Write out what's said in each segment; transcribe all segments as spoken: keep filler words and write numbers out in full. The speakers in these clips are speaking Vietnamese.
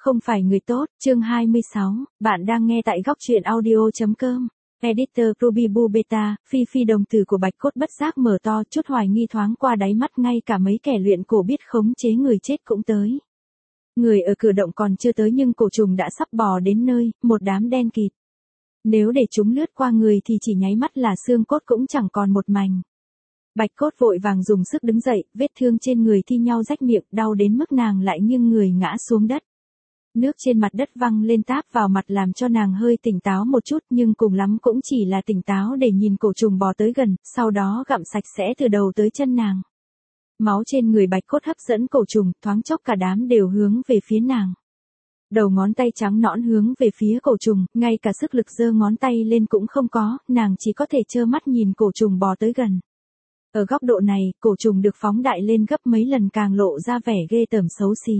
Không phải người tốt, chương hai mươi sáu, bạn đang nghe tại góc truyện audio.com. Editor Ruby Boo Beta, Phi Phi đồng tử của Bạch Cốt bất giác mở to, chút hoài nghi thoáng qua đáy mắt, ngay cả mấy kẻ luyện cổ biết khống chế người chết cũng tới. Người ở cửa động còn chưa tới nhưng cổ trùng đã sắp bò đến nơi, một đám đen kịt. Nếu để chúng lướt qua người thì chỉ nháy mắt là xương cốt cũng chẳng còn một mảnh. Bạch Cốt vội vàng dùng sức đứng dậy, vết thương trên người thi nhau rách miệng, đau đến mức nàng lại nghiêng người ngã xuống đất. Nước trên mặt đất văng lên táp vào mặt làm cho nàng hơi tỉnh táo một chút, nhưng cùng lắm cũng chỉ là tỉnh táo để nhìn cổ trùng bò tới gần, sau đó gặm sạch sẽ từ đầu tới chân nàng. Máu trên người Bạch Cốt hấp dẫn cổ trùng, thoáng chốc cả đám đều hướng về phía nàng. Đầu ngón tay trắng nõn hướng về phía cổ trùng, ngay cả sức lực giơ ngón tay lên cũng không có, nàng chỉ có thể trơ mắt nhìn cổ trùng bò tới gần. Ở góc độ này, cổ trùng được phóng đại lên gấp mấy lần càng lộ ra vẻ ghê tởm xấu xí.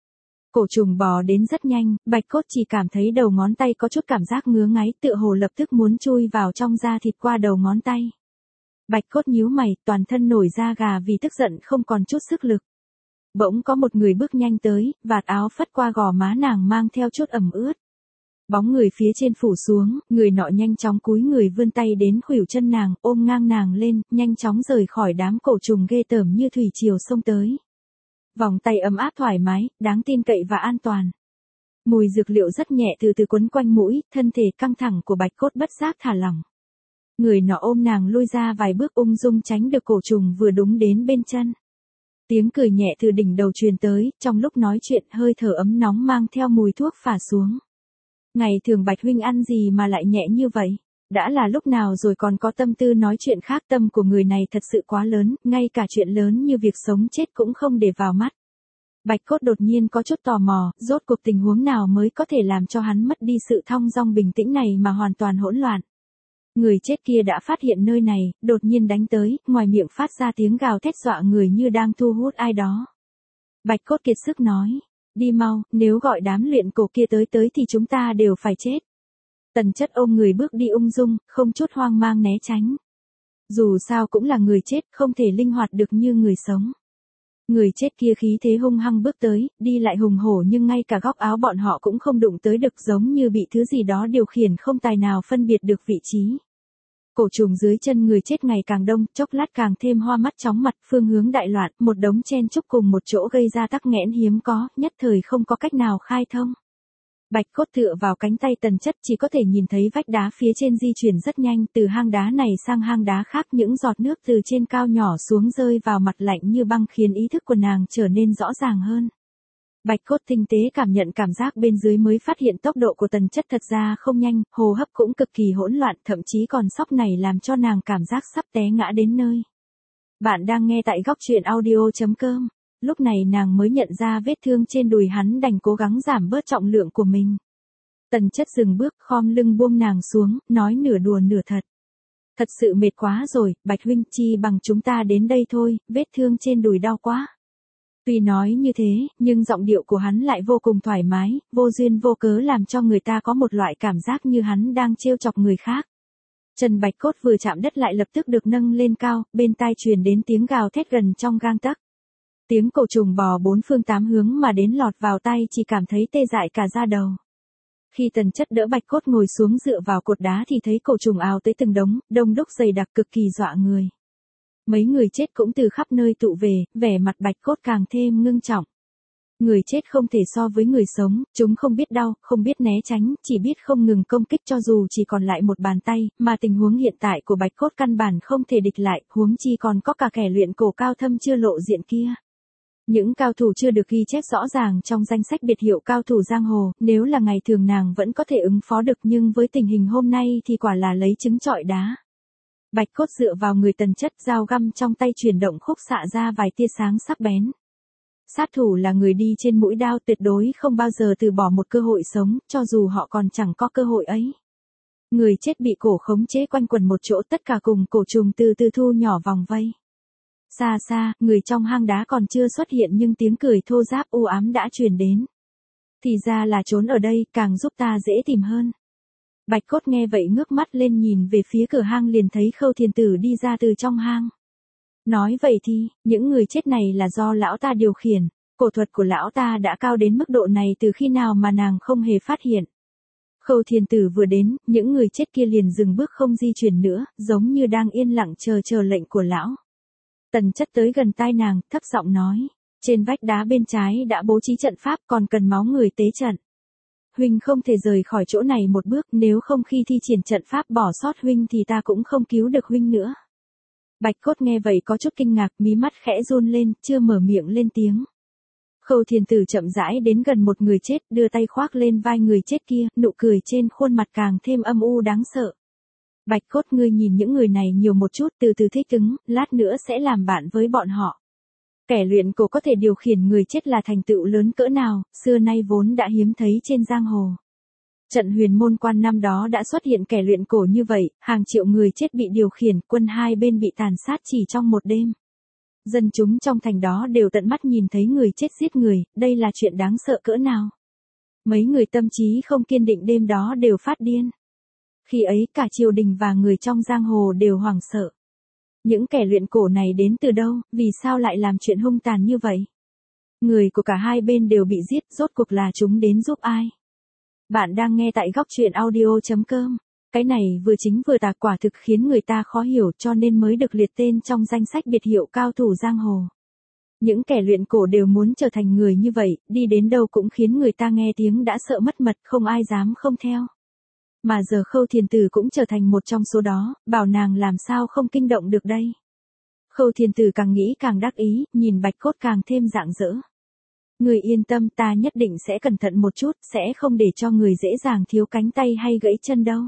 Cổ trùng bò đến rất nhanh, Bạch Cốt chỉ cảm thấy đầu ngón tay có chút cảm giác ngứa ngáy, tựa hồ lập tức muốn chui vào trong da thịt qua đầu ngón tay. Bạch Cốt nhíu mày, toàn thân nổi da gà vì tức giận không còn chút sức lực. Bỗng có một người bước nhanh tới, vạt áo phất qua gò má nàng mang theo chút ẩm ướt. Bóng người phía trên phủ xuống, người nọ nhanh chóng cúi người vươn tay đến khuỷu chân nàng, ôm ngang nàng lên, nhanh chóng rời khỏi đám cổ trùng ghê tởm như thủy triều xông tới. Vòng tay ấm áp thoải mái, đáng tin cậy và an toàn. Mùi dược liệu rất nhẹ từ từ quấn quanh mũi, thân thể căng thẳng của Bạch Cốt bất giác thả lỏng. Người nọ ôm nàng lui ra vài bước ung dung tránh được cổ trùng vừa đúng đến bên chân. Tiếng cười nhẹ từ đỉnh đầu truyền tới, trong lúc nói chuyện hơi thở ấm nóng mang theo mùi thuốc phả xuống. Ngày thường Bạch huynh ăn gì mà lại nhẹ như vậy? Đã là lúc nào rồi còn có tâm tư nói chuyện khác, tâm của người này thật sự quá lớn, ngay cả chuyện lớn như việc sống chết cũng không để vào mắt. Bạch Cốt đột nhiên có chút tò mò, rốt cuộc tình huống nào mới có thể làm cho hắn mất đi sự thong dong bình tĩnh này mà hoàn toàn hỗn loạn. Người chết kia đã phát hiện nơi này, đột nhiên đánh tới, ngoài miệng phát ra tiếng gào thét dọa người như đang thu hút ai đó. Bạch Cốt kiệt sức nói, đi mau, nếu gọi đám luyện cổ kia tới tới thì chúng ta đều phải chết. Tần Chất ôm người bước đi ung dung, không chút hoang mang né tránh. Dù sao cũng là người chết, không thể linh hoạt được như người sống. Người chết kia khí thế hung hăng bước tới, đi lại hùng hổ nhưng ngay cả góc áo bọn họ cũng không đụng tới được, giống như bị thứ gì đó điều khiển không tài nào phân biệt được vị trí. Cổ trùng dưới chân người chết ngày càng đông, chốc lát càng thêm hoa mắt chóng mặt, phương hướng đại loạn, một đống chen chúc cùng một chỗ gây ra tắc nghẽn hiếm có, nhất thời không có cách nào khai thông. Bạch Cốt tựa vào cánh tay Tần Chất chỉ có thể nhìn thấy vách đá phía trên di chuyển rất nhanh, từ hang đá này sang hang đá khác, những giọt nước từ trên cao nhỏ xuống rơi vào mặt lạnh như băng khiến ý thức của nàng trở nên rõ ràng hơn. Bạch Cốt tinh tế cảm nhận cảm giác bên dưới mới phát hiện tốc độ của Tần Chất thật ra không nhanh, hô hấp cũng cực kỳ hỗn loạn, thậm chí còn sốc này làm cho nàng cảm giác sắp té ngã đến nơi. Bạn đang nghe tại góc truyện audio.com. Lúc này nàng mới nhận ra vết thương trên đùi hắn, đành cố gắng giảm bớt trọng lượng của mình. Tần Chất dừng bước, khom lưng buông nàng xuống, nói nửa đùa nửa thật. Thật sự mệt quá rồi, Bạch huynh, chi bằng chúng ta đến đây thôi, vết thương trên đùi đau quá. Tuy nói như thế, nhưng giọng điệu của hắn lại vô cùng thoải mái, vô duyên vô cớ làm cho người ta có một loại cảm giác như hắn đang trêu chọc người khác. Chân Bạch Cốt vừa chạm đất lại lập tức được nâng lên cao, bên tai truyền đến tiếng gào thét gần trong gang tấc. Tiếng cổ trùng bò bốn phương tám hướng mà đến lọt vào tai chỉ cảm thấy tê dại cả da đầu. Khi Tần Chất đỡ Bạch Cốt ngồi xuống dựa vào cột đá thì thấy cổ trùng ào tới từng đống, đông đúc dày đặc cực kỳ dọa người. Mấy người chết cũng từ khắp nơi tụ về, vẻ mặt Bạch Cốt càng thêm ngưng trọng. Người chết không thể so với người sống, chúng không biết đau, không biết né tránh, chỉ biết không ngừng công kích cho dù chỉ còn lại một bàn tay, mà tình huống hiện tại của Bạch Cốt căn bản không thể địch lại, huống chi còn có cả kẻ luyện cổ cao thâm chưa lộ diện kia. Những cao thủ chưa được ghi chép rõ ràng trong danh sách biệt hiệu cao thủ giang hồ, nếu là ngày thường nàng vẫn có thể ứng phó được, nhưng với tình hình hôm nay thì quả là lấy trứng trọi đá. Bạch Cốt dựa vào người Tần Chất, dao găm trong tay chuyển động khúc xạ ra vài tia sáng sắc bén. Sát thủ là người đi trên mũi đao, tuyệt đối không bao giờ từ bỏ một cơ hội sống, cho dù họ còn chẳng có cơ hội ấy. Người chết bị cổ khống chế quanh quần một chỗ, tất cả cùng cổ trùng từ từ thu nhỏ vòng vây. Xa xa, người trong hang đá còn chưa xuất hiện nhưng tiếng cười thô ráp u ám đã truyền đến. Thì ra là trốn ở đây, càng giúp ta dễ tìm hơn. Bạch Cốt nghe vậy ngước mắt lên nhìn về phía cửa hang, liền thấy Khâu Thiền Tử đi ra từ trong hang. Nói vậy thì, những người chết này là do lão ta điều khiển. Cổ thuật của lão ta đã cao đến mức độ này từ khi nào mà nàng không hề phát hiện. Khâu Thiên Tử vừa đến, những người chết kia liền dừng bước không di chuyển nữa, giống như đang yên lặng chờ chờ lệnh của lão. Tần Chất tới gần tai nàng, thấp giọng nói, trên vách đá bên trái đã bố trí trận pháp, còn cần máu người tế trận. Huynh không thể rời khỏi chỗ này một bước, nếu không khi thi triển trận pháp bỏ sót huynh thì ta cũng không cứu được huynh nữa. Bạch Cốt nghe vậy có chút kinh ngạc, mí mắt khẽ run lên, chưa mở miệng lên tiếng. Khâu Thiên Tử chậm rãi đến gần một người chết, đưa tay khoác lên vai người chết kia, nụ cười trên khuôn mặt càng thêm âm u đáng sợ. Bạch Cốt, ngươi nhìn những người này nhiều một chút, từ từ thích ứng, lát nữa sẽ làm bạn với bọn họ. Kẻ luyện cổ có thể điều khiển người chết là thành tựu lớn cỡ nào, xưa nay vốn đã hiếm thấy trên giang hồ. Trận Huyền Môn Quan năm đó đã xuất hiện kẻ luyện cổ như vậy, hàng triệu người chết bị điều khiển, quân hai bên bị tàn sát chỉ trong một đêm. Dân chúng trong thành đó đều tận mắt nhìn thấy người chết giết người, đây là chuyện đáng sợ cỡ nào. Mấy người tâm trí không kiên định đêm đó đều phát điên. Khi ấy cả triều đình và người trong giang hồ đều hoảng sợ. Những kẻ luyện cổ này đến từ đâu, vì sao lại làm chuyện hung tàn như vậy? Người của cả hai bên đều bị giết, rốt cuộc là chúng đến giúp ai? Bạn đang nghe tại góc truyện audio chấm com. Cái này vừa chính vừa tà, quả thực khiến người ta khó hiểu, cho nên mới được liệt tên trong danh sách biệt hiệu cao thủ giang hồ. Những kẻ luyện cổ đều muốn trở thành người như vậy, đi đến đâu cũng khiến người ta nghe tiếng đã sợ mất mật, không ai dám không theo. Mà giờ Khâu Thiên Tử cũng trở thành một trong số đó, bảo nàng làm sao không kinh động được đây. Khâu Thiên Tử càng nghĩ càng đắc ý, nhìn Bạch Cốt càng thêm rạng rỡ. Người yên tâm, ta nhất định sẽ cẩn thận một chút, sẽ không để cho người dễ dàng thiếu cánh tay hay gãy chân đâu.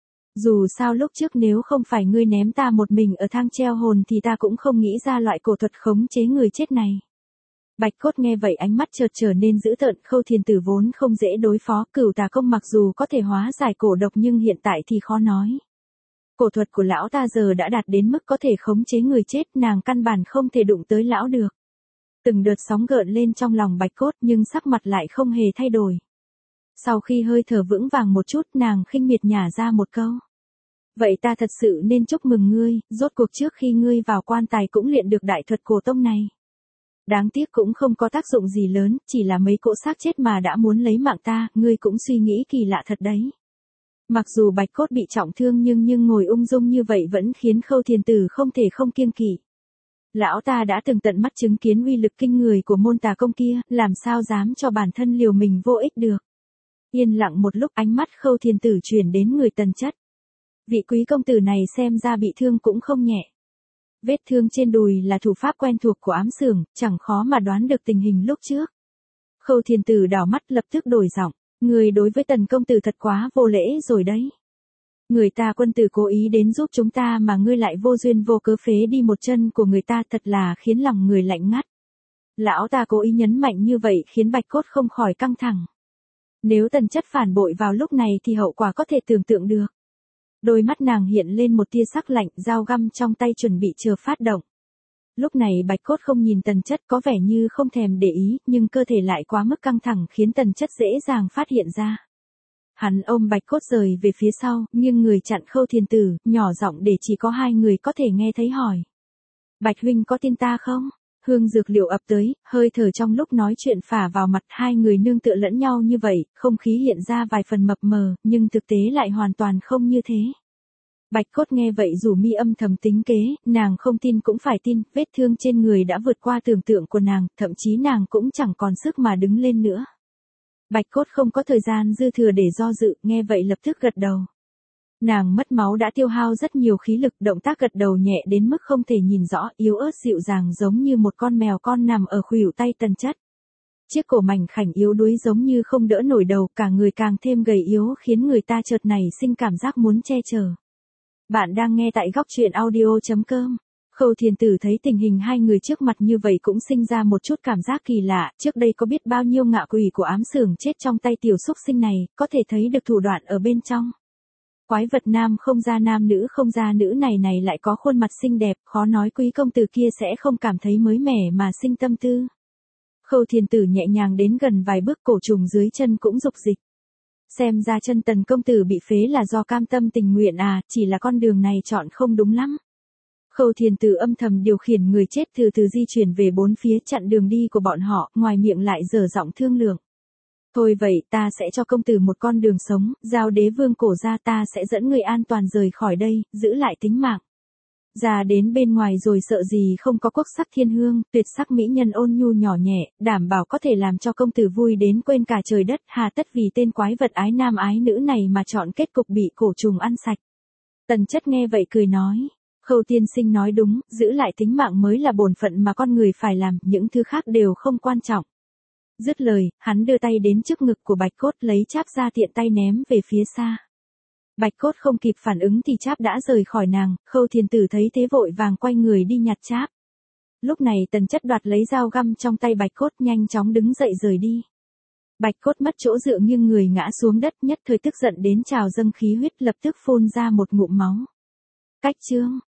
Dù sao lúc trước nếu không phải ngươi ném ta một mình ở thang treo hồn thì ta cũng không nghĩ ra loại cổ thuật khống chế người chết này. Bạch Cốt nghe vậy ánh mắt chợt trở nên dữ tợn. Khâu Thiên Tử vốn không dễ đối phó, Cửu Tà Công mặc dù có thể hóa giải cổ độc nhưng hiện tại thì khó nói. Cổ thuật của lão ta giờ đã đạt đến mức có thể khống chế người chết, nàng căn bản không thể đụng tới lão được. Từng đợt sóng gợn lên trong lòng Bạch Cốt nhưng sắc mặt lại không hề thay đổi. Sau khi hơi thở vững vàng một chút, nàng khinh miệt nhả ra một câu. Vậy ta thật sự nên chúc mừng ngươi, rốt cuộc trước khi ngươi vào quan tài cũng luyện được đại thuật cổ tông này. Đáng tiếc cũng không có tác dụng gì lớn, chỉ là mấy cỗ xác chết mà đã muốn lấy mạng ta, ngươi cũng suy nghĩ kỳ lạ thật đấy. Mặc dù Bạch Cốt bị trọng thương nhưng nhưng ngồi ung dung như vậy vẫn khiến Khâu Thiên Tử không thể không kiêng kỵ. Lão ta đã từng tận mắt chứng kiến uy lực kinh người của môn tà công kia, làm sao dám cho bản thân liều mình vô ích được. Yên lặng một lúc, ánh mắt Khâu Thiên Tử chuyển đến người Tần Chất. Vị quý công tử này xem ra bị thương cũng không nhẹ. Vết thương trên đùi là thủ pháp quen thuộc của ám xưởng, chẳng khó mà đoán được tình hình lúc trước. Khâu Thiên Tử đảo mắt lập tức đổi giọng, người đối với Tần công tử thật quá vô lễ rồi đấy. Người ta quân tử cố ý đến giúp chúng ta mà ngươi lại vô duyên vô cớ phế đi một chân của người ta, thật là khiến lòng người lạnh ngắt. Lão ta cố ý nhấn mạnh như vậy khiến Bạch Cốt không khỏi căng thẳng. Nếu Tần Chất phản bội vào lúc này thì hậu quả có thể tưởng tượng được. Đôi mắt nàng hiện lên một tia sắc lạnh, dao găm trong tay chuẩn bị chờ phát động. Lúc này Bạch Cốt không nhìn Tần Chất, có vẻ như không thèm để ý, nhưng cơ thể lại quá mức căng thẳng khiến Tần Chất dễ dàng phát hiện ra. Hắn ôm Bạch Cốt rời về phía sau, nghiêng người chặn Khâu Thiên Tử, nhỏ giọng để chỉ có hai người có thể nghe thấy hỏi. Bạch huynh có tin ta không? Hương dược liệu ập tới, hơi thở trong lúc nói chuyện phả vào mặt, hai người nương tựa lẫn nhau như vậy, không khí hiện ra vài phần mập mờ, nhưng thực tế lại hoàn toàn không như thế. Bạch Cốt nghe vậy rủ mi âm thầm tính kế, nàng không tin cũng phải tin, vết thương trên người đã vượt qua tưởng tượng của nàng, thậm chí nàng cũng chẳng còn sức mà đứng lên nữa. Bạch Cốt không có thời gian dư thừa để do dự, nghe vậy lập tức gật đầu. Nàng mất máu đã tiêu hao rất nhiều khí lực, động tác gật đầu nhẹ đến mức không thể nhìn rõ, yếu ớt dịu dàng giống như một con mèo con nằm ở khuỷu tay Tần Chất. Chiếc cổ mảnh khảnh yếu đuối giống như không đỡ nổi đầu, cả người càng thêm gầy yếu khiến người ta chợt nảy sinh cảm giác muốn che chở. Bạn đang nghe tại góc truyện audio chấm com. Khâu Thiên Tử thấy tình hình hai người trước mặt như vậy cũng sinh ra một chút cảm giác kỳ lạ, trước đây có biết bao nhiêu ngạ quỷ của ám xưởng chết trong tay tiểu xúc sinh này, có thể thấy được thủ đoạn ở bên trong. Quái vật nam không ra nam nữ không ra nữ này này lại có khuôn mặt xinh đẹp, khó nói quý công tử kia sẽ không cảm thấy mới mẻ mà sinh tâm tư. Khâu Thiên Tử nhẹ nhàng đến gần vài bước, cổ trùng dưới chân cũng rục dịch. Xem ra chân Tần công tử bị phế là do cam tâm tình nguyện à, chỉ là con đường này chọn không đúng lắm. Khâu Thiền Tử âm thầm điều khiển người chết từ từ di chuyển về bốn phía chặn đường đi của bọn họ, ngoài miệng lại dở giọng thương lượng. Thôi vậy, ta sẽ cho công tử một con đường sống, giao đế vương cổ ra, ta sẽ dẫn người an toàn rời khỏi đây, giữ lại tính mạng. Ra đến bên ngoài rồi sợ gì không có quốc sắc thiên hương, tuyệt sắc mỹ nhân ôn nhu nhỏ nhẹ, đảm bảo có thể làm cho công tử vui đến quên cả trời đất, hà tất vì tên quái vật ái nam ái nữ này mà chọn kết cục bị cổ trùng ăn sạch. Tần Chất nghe vậy cười nói, Khâu tiên sinh nói đúng, giữ lại tính mạng mới là bổn phận mà con người phải làm, những thứ khác đều không quan trọng. Dứt lời, hắn đưa tay đến trước ngực của Bạch Cốt lấy cháp ra tiện tay ném về phía xa. Bạch Cốt không kịp phản ứng thì cháp đã rời khỏi nàng, Khâu Thiền Tử thấy thế vội vàng quay người đi nhặt cháp. Lúc này Tần Chất đoạt lấy dao găm trong tay Bạch Cốt nhanh chóng đứng dậy rời đi. Bạch Cốt mất chỗ dựa nghiêng người ngã xuống đất, nhất thời tức giận đến trào dâng khí huyết, lập tức phun ra một ngụm máu. Cách chương